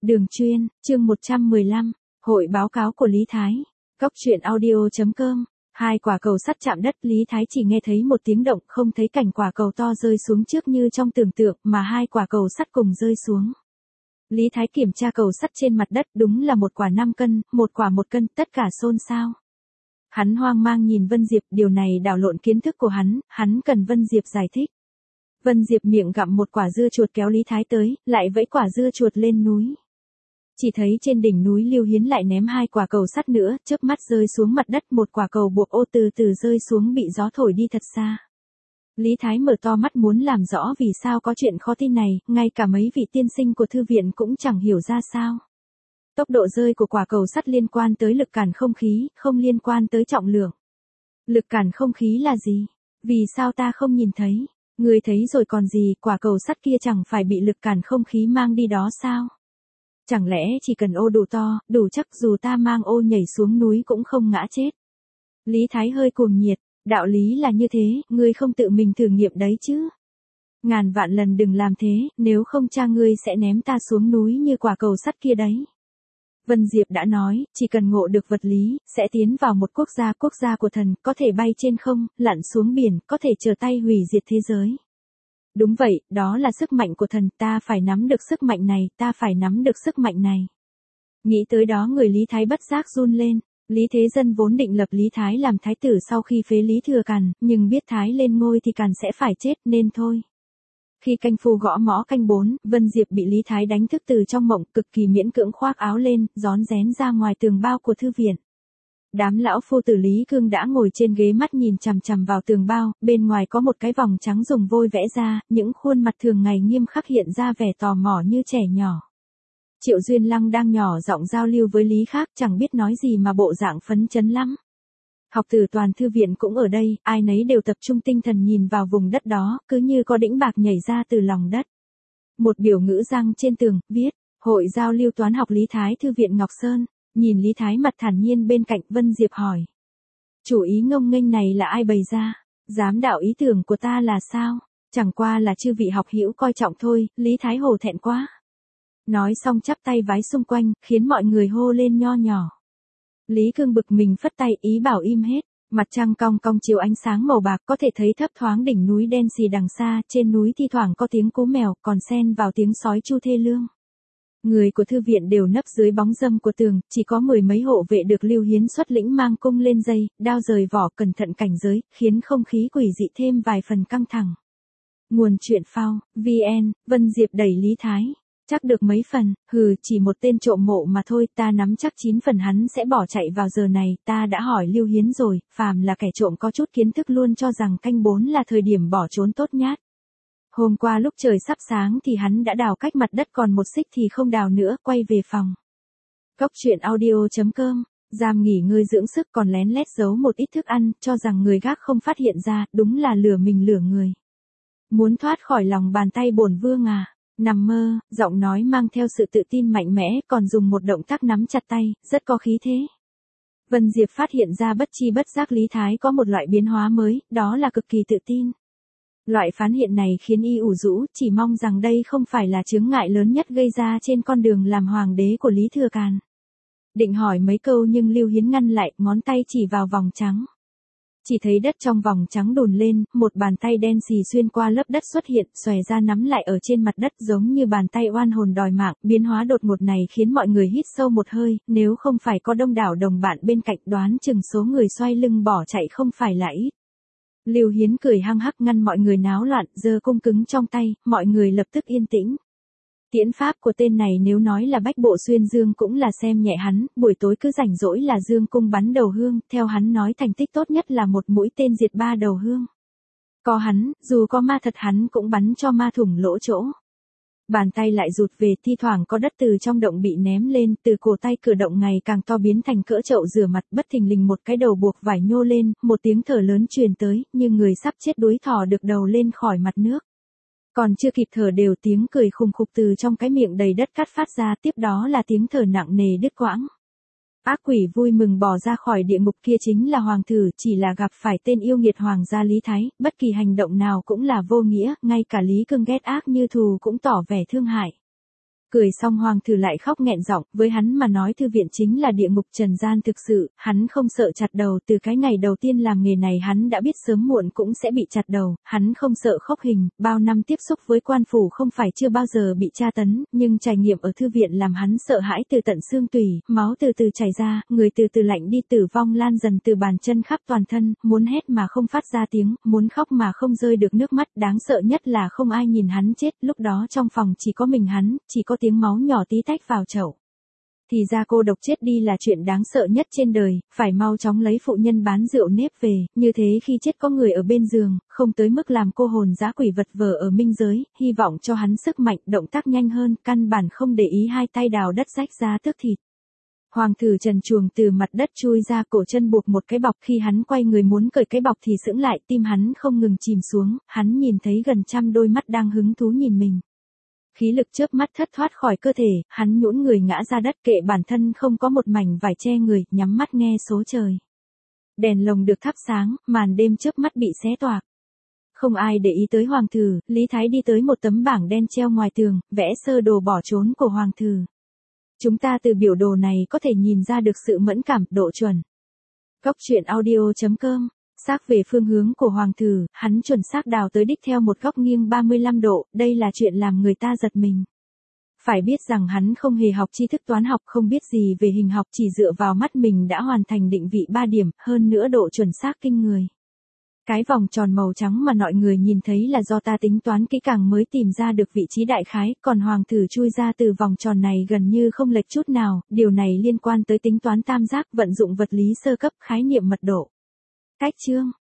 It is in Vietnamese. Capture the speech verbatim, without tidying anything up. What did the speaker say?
Đường chuyên, chương một trăm mười lăm, hội báo cáo của Lý Thái. Cóc truyện audio chấm com. Hai quả cầu sắt chạm đất, Lý Thái chỉ nghe thấy một tiếng động, không thấy cảnh quả cầu to rơi xuống trước như trong tưởng tượng, mà hai quả cầu sắt cùng rơi xuống. Lý Thái kiểm tra cầu sắt trên mặt đất, đúng là một quả năm cân, một quả một cân, tất cả xôn xao. Hắn hoang mang nhìn Vân Diệp, điều này đảo lộn kiến thức của hắn, hắn cần Vân Diệp giải thích. Vân Diệp miệng gặm một quả dưa chuột kéo Lý Thái tới, lại vẫy quả dưa chuột lên núi. Chỉ thấy trên đỉnh núi Lưu Hiến lại ném hai quả cầu sắt nữa, chớp mắt rơi xuống mặt đất, một quả cầu buộc ô từ từ rơi xuống bị gió thổi đi thật xa. Lý Thái mở to mắt muốn làm rõ vì sao có chuyện khó tin này, ngay cả mấy vị tiên sinh của thư viện cũng chẳng hiểu ra sao. Tốc độ rơi của quả cầu sắt liên quan tới lực cản không khí, không liên quan tới trọng lượng. Lực cản không khí là gì? Vì sao ta không nhìn thấy? Người thấy rồi còn gì, quả cầu sắt kia chẳng phải bị lực cản không khí mang đi đó sao? Chẳng lẽ chỉ cần ô đủ to, đủ chắc dù ta mang ô nhảy xuống núi cũng không ngã chết? Lý Thái hơi cuồng nhiệt, đạo lý là như thế, ngươi không tự mình thử nghiệm đấy chứ? Ngàn vạn lần đừng làm thế, nếu không cha ngươi sẽ ném ta xuống núi như quả cầu sắt kia đấy. Vân Diệp đã nói, chỉ cần ngộ được vật lý, sẽ tiến vào một quốc gia quốc gia của thần, có thể bay trên không, lặn xuống biển, có thể trở tay hủy diệt thế giới. Đúng vậy, đó là sức mạnh của thần, ta phải nắm được sức mạnh này, ta phải nắm được sức mạnh này. Nghĩ tới đó người Lý Thái bất giác run lên, Lý Thế Dân vốn định lập Lý Thái làm thái tử sau khi phế Lý Thừa Càn, nhưng biết Thái lên ngôi thì Càn sẽ phải chết nên thôi. Khi canh phu gõ mõ canh bốn, Vân Diệp bị Lý Thái đánh thức từ trong mộng, cực kỳ miễn cưỡng khoác áo lên, rón rén ra ngoài tường bao của thư viện. Đám lão phu tử Lý Cương đã ngồi trên ghế mắt nhìn chằm chằm vào tường bao, bên ngoài có một cái vòng trắng dùng vôi vẽ ra, những khuôn mặt thường ngày nghiêm khắc hiện ra vẻ tò mò như trẻ nhỏ. Triệu Duyên Lăng đang nhỏ giọng giao lưu với Lý Khác, chẳng biết nói gì mà bộ dạng phấn chấn lắm. Học tử toàn thư viện cũng ở đây, ai nấy đều tập trung tinh thần nhìn vào vùng đất đó, cứ như có đĩnh bạc nhảy ra từ lòng đất. Một biểu ngữ răng trên tường, viết, Hội giao lưu toán học Lý Thái Thư viện Ngọc Sơn. Nhìn Lý Thái mặt thản nhiên bên cạnh, Vân Diệp hỏi. Chủ ý ngông nghênh này là ai bày ra? Dám đạo ý tưởng của ta là sao? Chẳng qua là chư vị học hữu coi trọng thôi, Lý Thái hổ thẹn quá. Nói xong chắp tay vái xung quanh, khiến mọi người hô lên nho nhỏ. Lý Cương bực mình phất tay ý bảo im hết, mặt trăng cong cong chiếu ánh sáng màu bạc có thể thấy thấp thoáng đỉnh núi đen xì đằng xa, trên núi thi thoảng có tiếng cú mèo, còn xen vào tiếng sói chu thê lương. Người của thư viện đều nấp dưới bóng râm của tường, chỉ có mười mấy hộ vệ được Lưu Hiến xuất lĩnh mang cung lên dây, đao rời vỏ cẩn thận cảnh giới, khiến không khí quỷ dị thêm vài phần căng thẳng. Nguồn truyện phao, vn, Vân Diệp đẩy Lý Thái. Chắc được mấy phần, hừ, chỉ một tên trộm mộ mà thôi, ta nắm chắc chín phần hắn sẽ bỏ chạy vào giờ này, ta đã hỏi Lưu Hiến rồi, phàm là kẻ trộm có chút kiến thức luôn cho rằng canh bốn là thời điểm bỏ trốn tốt nhất. Hôm qua lúc trời sắp sáng thì hắn đã đào cách mặt đất còn một xích thì không đào nữa, quay về phòng. Cóc truyện audio chấm com, giam nghỉ ngơi dưỡng sức còn lén lét giấu một ít thức ăn, cho rằng người gác không phát hiện ra, đúng là lừa mình lừa người. Muốn thoát khỏi lòng bàn tay bổn vương à? Nằm mơ, giọng nói mang theo sự tự tin mạnh mẽ, còn dùng một động tác nắm chặt tay, rất có khí thế. Vân Diệp phát hiện ra bất chi bất giác Lý Thái có một loại biến hóa mới, đó là cực kỳ tự tin. Loại phán hiện này khiến y ủ rũ, chỉ mong rằng đây không phải là chướng ngại lớn nhất gây ra trên con đường làm hoàng đế của Lý Thừa Càn. Định hỏi mấy câu nhưng Lưu Hiến ngăn lại, ngón tay chỉ vào vòng trắng. Chỉ thấy đất trong vòng trắng đùn lên, một bàn tay đen xì xuyên qua lớp đất xuất hiện, xòe ra nắm lại ở trên mặt đất giống như bàn tay oan hồn đòi mạng, biến hóa đột ngột này khiến mọi người hít sâu một hơi, nếu không phải có đông đảo đồng bạn bên cạnh đoán chừng số người xoay lưng bỏ chạy không phải là ít. Lưu Hiến cười hăng hắc ngăn mọi người náo loạn, giơ cung cứng trong tay, mọi người lập tức yên tĩnh. Tiễn pháp của tên này nếu nói là bách bộ xuyên dương cũng là xem nhẹ hắn, buổi tối cứ rảnh rỗi là dương cung bắn đầu hương, theo hắn nói thành tích tốt nhất là một mũi tên diệt ba đầu hương. Có hắn, dù có ma thật hắn cũng bắn cho ma thủng lỗ chỗ. Bàn tay lại rụt về, thi thoảng có đất từ trong động bị ném lên, từ cổ tay cử động ngày càng to biến thành cỡ chậu rửa mặt, bất thình lình một cái đầu buộc vải nhô lên, một tiếng thở lớn truyền tới, như người sắp chết đuối thò được đầu lên khỏi mặt nước. Còn chưa kịp thở đều tiếng cười khùng khục từ trong cái miệng đầy đất cát phát ra, tiếp đó là tiếng thở nặng nề đứt quãng. Ác quỷ vui mừng bỏ ra khỏi địa ngục kia chính là hoàng thử, chỉ là gặp phải tên yêu nghiệt hoàng gia Lý Thái, bất kỳ hành động nào cũng là vô nghĩa, ngay cả Lý Cương ghét ác như thù cũng tỏ vẻ thương hại. Cười xong hoàng thử lại khóc nghẹn giọng, với hắn mà nói thư viện chính là địa ngục trần gian thực sự, hắn không sợ chặt đầu, từ cái ngày đầu tiên làm nghề này hắn đã biết sớm muộn cũng sẽ bị chặt đầu, hắn không sợ khốc hình, bao năm tiếp xúc với quan phủ không phải chưa bao giờ bị tra tấn, nhưng trải nghiệm ở thư viện làm hắn sợ hãi từ tận xương tủy, máu từ từ chảy ra, người từ từ lạnh đi, tử vong lan dần từ bàn chân khắp toàn thân, muốn hét mà không phát ra tiếng, muốn khóc mà không rơi được nước mắt, đáng sợ nhất là không ai nhìn hắn chết, lúc đó trong phòng chỉ có mình hắn, chỉ có tiếng máu nhỏ tí tách vào chậu. Thì ra cô độc chết đi là chuyện đáng sợ nhất trên đời, phải mau chóng lấy phụ nhân bán rượu nếp về, như thế khi chết có người ở bên giường, không tới mức làm cô hồn dã quỷ vật vờ ở minh giới, hy vọng cho hắn sức mạnh, động tác nhanh hơn, căn bản không để ý hai tay đào đất rách ra tước thịt. Hoàng thử trần truồng từ mặt đất chui ra, cổ chân buộc một cái bọc, khi hắn quay người muốn cởi cái bọc thì sững lại, tim hắn không ngừng chìm xuống, hắn nhìn thấy gần trăm đôi mắt đang hứng thú nhìn mình. Khí lực chớp mắt thất thoát khỏi cơ thể, hắn nhũn người ngã ra đất, kệ bản thân không có một mảnh vải che người, nhắm mắt nghe số trời. Đèn lồng được thắp sáng, màn đêm chớp mắt bị xé toạc. Không ai để ý tới hoàng thử, Lý Thái đi tới một tấm bảng đen treo ngoài tường, vẽ sơ đồ bỏ trốn của hoàng thử. Chúng ta từ biểu đồ này có thể nhìn ra được sự mẫn cảm, độ chuẩn. Góc truyện audio chấm com. Xác về phương hướng của hoàng thử, hắn chuẩn xác đào tới đích theo một góc nghiêng ba mươi lăm độ, đây là chuyện làm người ta giật mình. Phải biết rằng hắn không hề học tri thức toán học, không biết gì về hình học, chỉ dựa vào mắt mình đã hoàn thành định vị ba điểm, hơn nữa độ chuẩn xác kinh người. Cái vòng tròn màu trắng mà mọi người nhìn thấy là do ta tính toán kỹ càng mới tìm ra được vị trí đại khái, còn hoàng thử chui ra từ vòng tròn này gần như không lệch chút nào, điều này liên quan tới tính toán tam giác, vận dụng vật lý sơ cấp, khái niệm mật độ. Cách chương